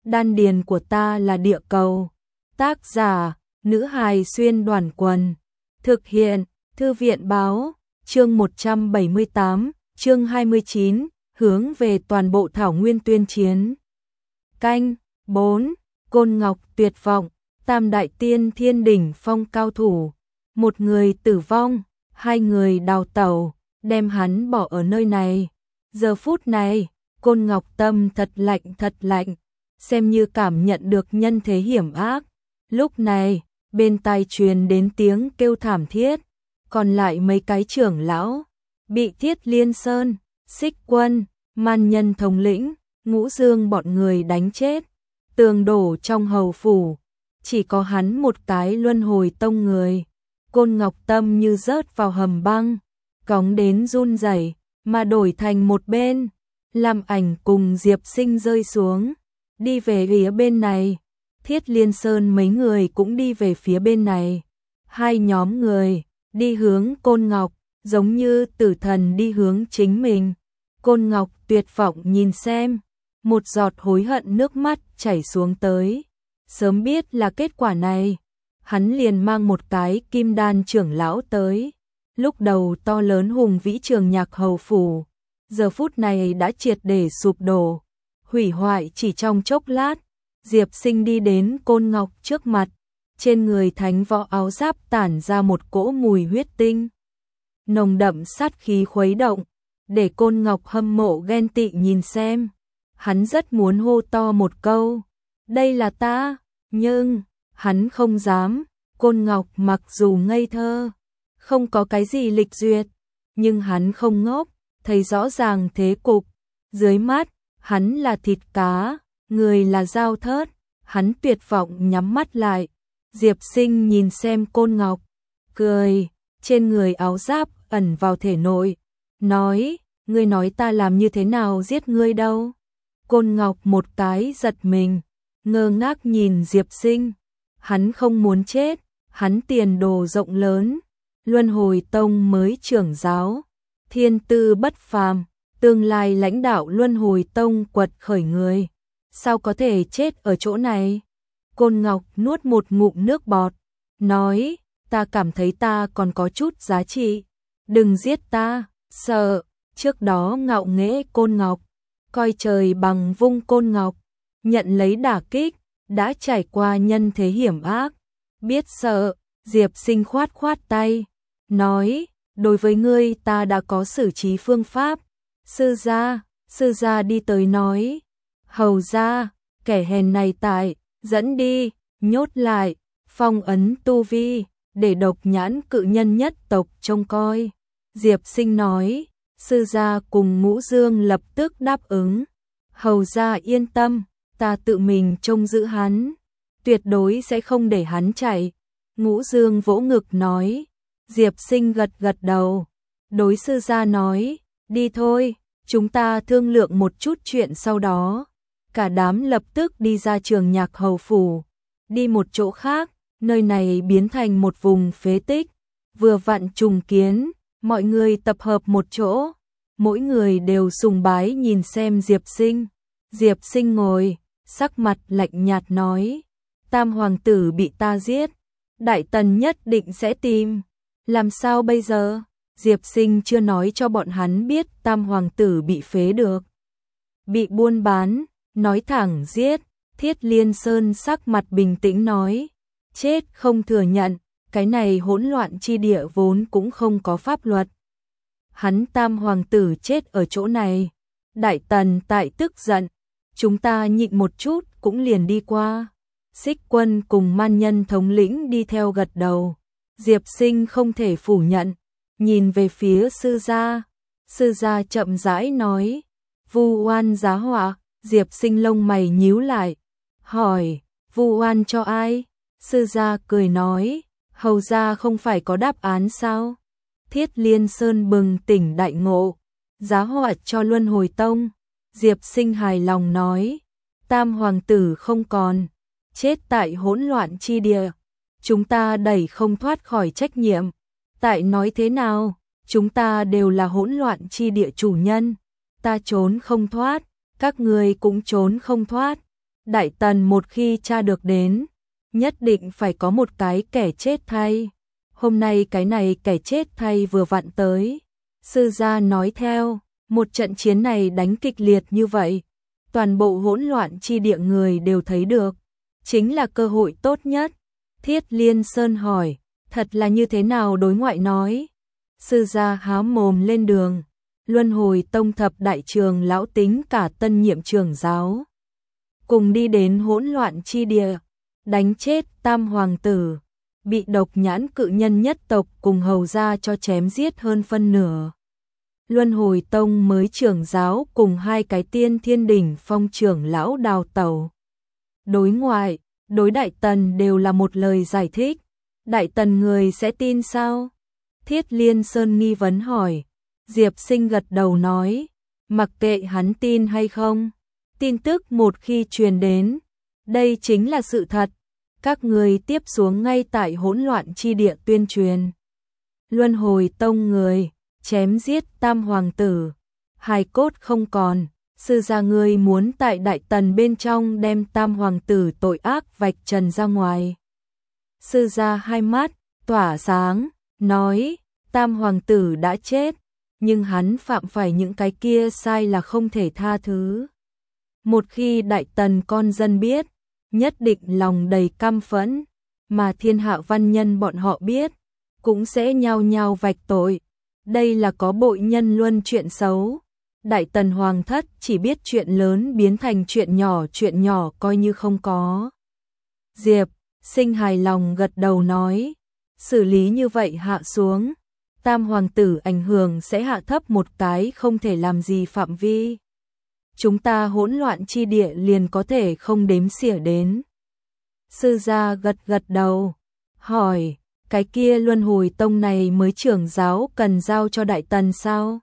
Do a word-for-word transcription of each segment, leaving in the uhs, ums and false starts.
đan điền của ta là địa cầu. Tác giả, nữ hài xuyên đoàn quần. Thực hiện, thư viện báo, chương một trăm bảy mươi tám, chương hai mươi chín, hướng về toàn bộ thảo nguyên tuyên chiến. Canh, bốn, Côn Ngọc tuyệt vọng, tam đại tiên thiên đỉnh phong cao thủ. Một người tử vong, hai người đào tẩu, đem hắn bỏ ở nơi này. Giờ phút này, Côn Ngọc tâm thật lạnh thật lạnh, xem như cảm nhận được nhân thế hiểm ác. Lúc này, bên tai truyền đến tiếng kêu thảm thiết, còn lại mấy cái trưởng lão, bị Thiết Liên Sơn, Xích Quân, Man Nhân thống lĩnh, Ngũ Dương bọn người đánh chết, tường đổ trong hầu phủ, chỉ có hắn một cái Luân Hồi Tông người. Côn Ngọc tâm như rớt vào hầm băng, cóng đến run rẩy, mà đổi thành một bên. Lam Ảnh cùng Diệp Sinh rơi xuống, đi về phía bên này. Thiết Liên Sơn mấy người cũng đi về phía bên này. Hai nhóm người đi hướng Côn Ngọc, giống như tử thần đi hướng chính mình. Côn Ngọc tuyệt vọng nhìn xem, một giọt hối hận nước mắt chảy xuống tới. Sớm biết là kết quả này, hắn liền mang một cái kim đan trưởng lão tới. Lúc đầu to lớn hùng vĩ Trường Nhạc hầu phủ, giờ phút này đã triệt để sụp đổ, hủy hoại chỉ trong chốc lát. Diệp Sinh đi đến Côn Ngọc trước mặt, trên người thánh võ áo giáp tản ra một cỗ mùi huyết tinh. Nồng đậm sát khí khuấy động, để Côn Ngọc hâm mộ ghen tị nhìn xem. Hắn rất muốn hô to một câu, đây là ta, nhưng hắn không dám. Côn Ngọc mặc dù ngây thơ, không có cái gì lịch duyệt, nhưng hắn không ngốc, thấy rõ ràng thế cục. Dưới mắt, hắn là thịt cá, người là dao thớt, hắn tuyệt vọng nhắm mắt lại. Diệp Sinh nhìn xem Côn Ngọc, cười, trên người áo giáp ẩn vào thể nội, nói, ngươi nói ta làm như thế nào giết ngươi đâu. Côn Ngọc một cái giật mình, ngơ ngác nhìn Diệp Sinh, hắn không muốn chết, hắn tiền đồ rộng lớn, Luân Hồi Tông mới trưởng giáo, thiên tư bất phàm, tương lai lãnh đạo Luân Hồi Tông quật khởi người, sao có thể chết ở chỗ này. Côn Ngọc nuốt một ngụm nước bọt, nói, ta cảm thấy ta còn có chút giá trị, đừng giết ta, sợ. Trước đó ngạo nghễ Côn Ngọc, coi trời bằng vung Côn Ngọc, nhận lấy đả kích, đã trải qua nhân thế hiểm ác, biết sợ. Diệp Sinh khoát khoát tay, nói, đối với ngươi ta đã có xử trí phương pháp. Sư gia, sư gia đi tới nói, hầu gia, kẻ hèn này tại, dẫn đi, nhốt lại, phong ấn tu vi, để Độc Nhãn cự nhân nhất tộc trông coi. Diệp Sinh nói, sư gia cùng Ngũ Dương lập tức đáp ứng. Hầu gia yên tâm, ta tự mình trông giữ hắn, tuyệt đối sẽ không để hắn chạy. Ngũ Dương vỗ ngực nói. Diệp Sinh gật gật đầu, đối sư gia nói, đi thôi, chúng ta thương lượng một chút chuyện sau đó. Cả đám lập tức đi ra Trường Nhạc hầu phủ, đi một chỗ khác, nơi này biến thành một vùng phế tích, vừa vặn trùng kiến, mọi người tập hợp một chỗ, mỗi người đều sùng bái nhìn xem Diệp Sinh. Diệp Sinh ngồi, sắc mặt lạnh nhạt nói, Tam hoàng tử bị ta giết, Đại Tần nhất định sẽ tìm, làm sao bây giờ? Diệp Sinh chưa nói cho bọn hắn biết Tam hoàng tử bị phế được, bị buôn bán, nói thẳng giết. Thiết Liên Sơn sắc mặt bình tĩnh nói, chết không thừa nhận, cái này hỗn loạn chi địa vốn cũng không có pháp luật. Hắn Tam hoàng tử chết ở chỗ này, Đại Tần tại tức giận, chúng ta nhịn một chút cũng liền đi qua. Xích Quân cùng Man Nhân thống lĩnh đi theo gật đầu. Diệp Sinh không thể phủ nhận, nhìn về phía sư gia. Sư gia chậm rãi nói, vu oan giá họa. Diệp Sinh lông mày nhíu lại, hỏi, vu oan cho ai? Sư gia cười nói, hầu gia không phải có đáp án sao? Thiết Liên Sơn bừng tỉnh đại ngộ, giá họa cho Luân Hồi Tông. Diệp Sinh hài lòng nói, Tam hoàng tử không còn, chết tại hỗn loạn chi địa, chúng ta đẩy không thoát khỏi trách nhiệm. Tại nói thế nào, chúng ta đều là hỗn loạn chi địa chủ nhân, ta trốn không thoát, các người cũng trốn không thoát. Đại Tần một khi tra được đến, nhất định phải có một cái kẻ chết thay. Hôm nay cái này kẻ chết thay vừa vặn tới. Sư gia nói theo, một trận chiến này đánh kịch liệt như vậy, toàn bộ hỗn loạn chi địa người đều thấy được, chính là cơ hội tốt nhất. Thiết Liên Sơn hỏi, thật là như thế nào đối ngoại nói? Sư gia há mồm lên đường, Luân Hồi Tông thập đại trường lão tính cả tân nhiệm trưởng giáo, cùng đi đến hỗn loạn chi địa, đánh chết tam hoàng tử, bị độc nhãn cự nhân nhất tộc cùng hầu gia cho chém giết hơn phân nửa. Luân Hồi Tông mới trưởng giáo cùng hai cái tiên thiên đỉnh phong trưởng lão đào tẩu. Đối ngoại, đối Đại Tần đều là một lời giải thích. Đại Tần người sẽ tin sao? Thiết Liên Sơn nghi vấn hỏi. Diệp Sinh gật đầu nói, mặc kệ hắn tin hay không, tin tức một khi truyền đến, đây chính là sự thật. Các người tiếp xuống ngay tại hỗn loạn chi địa tuyên truyền. Luân Hồi Tông người chém giết tam hoàng tử, hài cốt không còn, sư gia ngươi muốn tại Đại Tần bên trong đem tam hoàng tử tội ác vạch trần ra ngoài. Sư gia hai mắt tỏa sáng, nói, tam hoàng tử đã chết, nhưng hắn phạm phải những cái kia sai là không thể tha thứ. Một khi Đại Tần con dân biết, nhất định lòng đầy căm phẫn, mà thiên hạ văn nhân bọn họ biết, cũng sẽ nhao nhao vạch tội. Đây là có bội nhân luân chuyện xấu. Đại Tần hoàng thất chỉ biết chuyện lớn biến thành chuyện nhỏ, chuyện nhỏ coi như không có. Diệp Sinh hài lòng gật đầu nói, xử lý như vậy hạ xuống, tam hoàng tử ảnh hưởng sẽ hạ thấp một cái không thể làm gì phạm vi. Chúng ta hỗn loạn chi địa liền có thể không đếm xỉa đến. Sư gia gật gật đầu, hỏi, cái kia Luân Hồi Tông này mới trưởng giáo cần giao cho Đại Tần sao?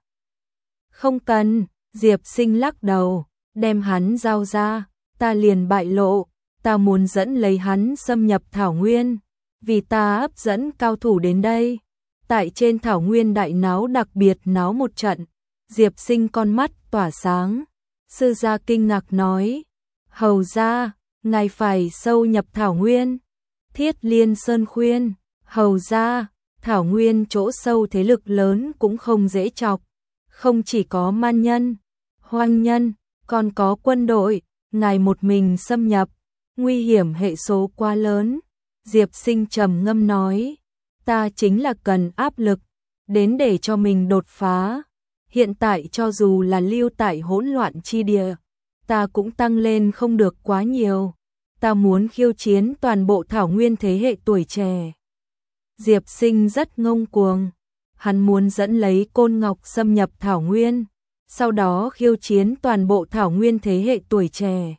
Không cần, Diệp Sinh lắc đầu, đem hắn giao ra, ta liền bại lộ, ta muốn dẫn lấy hắn xâm nhập Thảo Nguyên, vì ta hấp dẫn cao thủ đến đây. Tại trên Thảo Nguyên đại náo đặc biệt náo một trận, Diệp Sinh con mắt tỏa sáng. Sư gia kinh ngạc nói, hầu gia, ngài phải sâu nhập Thảo Nguyên. Thiết Liên Sơn khuyên, hầu gia, Thảo Nguyên chỗ sâu thế lực lớn cũng không dễ chọc, không chỉ có man nhân, hoang nhân, còn có quân đội, ngài một mình xâm nhập, nguy hiểm hệ số quá lớn. Diệp Sinh trầm ngâm nói, ta chính là cần áp lực, đến để cho mình đột phá. Hiện tại cho dù là lưu tại hỗn loạn chi địa, ta cũng tăng lên không được quá nhiều. Ta muốn khiêu chiến toàn bộ Thảo Nguyên thế hệ tuổi trẻ. Diệp Sinh rất ngông cuồng. Hắn muốn dẫn lấy Côn Ngọc xâm nhập Thảo Nguyên, sau đó khiêu chiến toàn bộ Thảo Nguyên thế hệ tuổi trẻ.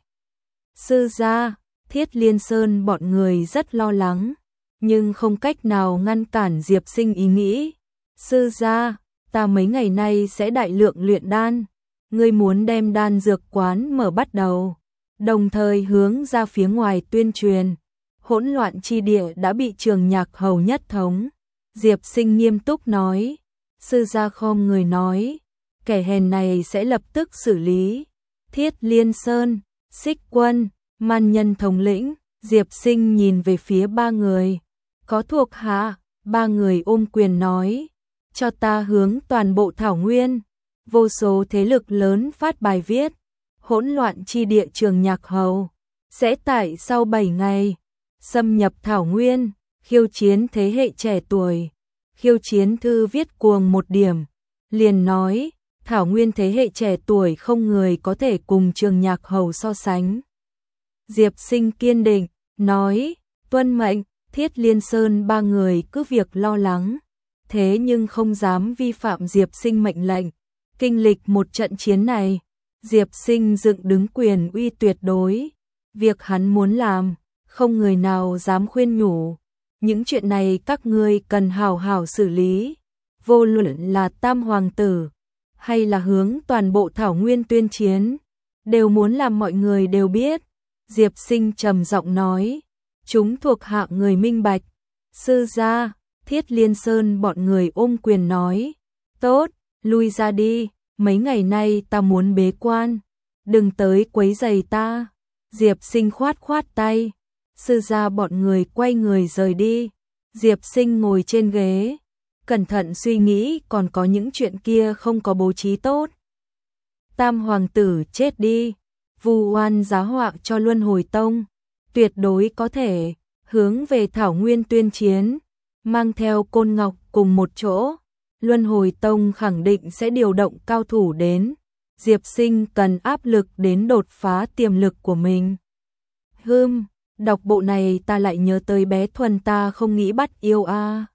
Sư gia, Thiết Liên Sơn bọn người rất lo lắng, nhưng không cách nào ngăn cản Diệp Sinh ý nghĩ. Sư gia, ta mấy ngày nay sẽ đại lượng luyện đan, ngươi muốn đem đan dược quán mở bắt đầu, đồng thời hướng ra phía ngoài tuyên truyền. Hỗn loạn chi địa đã bị Trường Nhạc Hầu nhất thống. Diệp Sinh nghiêm túc nói. Sư gia khom người nói, kẻ hèn này sẽ lập tức xử lý. Thiết Liên Sơn, Xích Quân, man nhân thống lĩnh. Diệp Sinh nhìn về phía ba người. Có thuộc hạ, ba người ôm quyền nói, cho ta hướng toàn bộ Thảo Nguyên. Vô số thế lực lớn phát bài viết, hỗn loạn chi địa Trường Nhạc Hầu sẽ tại sau bảy ngày xâm nhập Thảo Nguyên, khiêu chiến thế hệ trẻ tuổi. Khiêu chiến thư viết cuồng một điểm, liền nói, Thảo Nguyên thế hệ trẻ tuổi không người có thể cùng Trường Nhạc Hầu so sánh. Diệp Sinh kiên định, nói, tuân mệnh. Thiết Liên Sơn ba người cứ việc lo lắng, thế nhưng không dám vi phạm Diệp Sinh mệnh lệnh. Kinh lịch một trận chiến này, Diệp Sinh dựng đứng quyền uy tuyệt đối. Việc hắn muốn làm, không người nào dám khuyên nhủ. Những chuyện này các ngươi cần hào hào xử lý. Vô luận là tam hoàng tử, hay là hướng toàn bộ Thảo Nguyên tuyên chiến, đều muốn làm mọi người đều biết. Diệp Sinh trầm giọng nói, chúng thuộc hạ người minh bạch. Sư gia, Thiết Liên Sơn bọn người ôm quyền nói, tốt, lui ra đi, mấy ngày nay ta muốn bế quan, đừng tới quấy rầy ta. Diệp Sinh khoát khoát tay, sư gia bọn người quay người rời đi. Diệp Sinh ngồi trên ghế, cẩn thận suy nghĩ còn có những chuyện kia không có bố trí tốt. Tam hoàng tử chết đi, vu oan giá họa cho Luân Hồi Tông, tuyệt đối có thể hướng về Thảo Nguyên tuyên chiến, mang theo Côn Ngọc cùng một chỗ. Luân Hồi Tông khẳng định sẽ điều động cao thủ đến, Diệp Sinh cần áp lực đến đột phá tiềm lực của mình. Hừm, đọc bộ này ta lại nhớ tới bé Thuần ta không nghĩ bắt yêu a.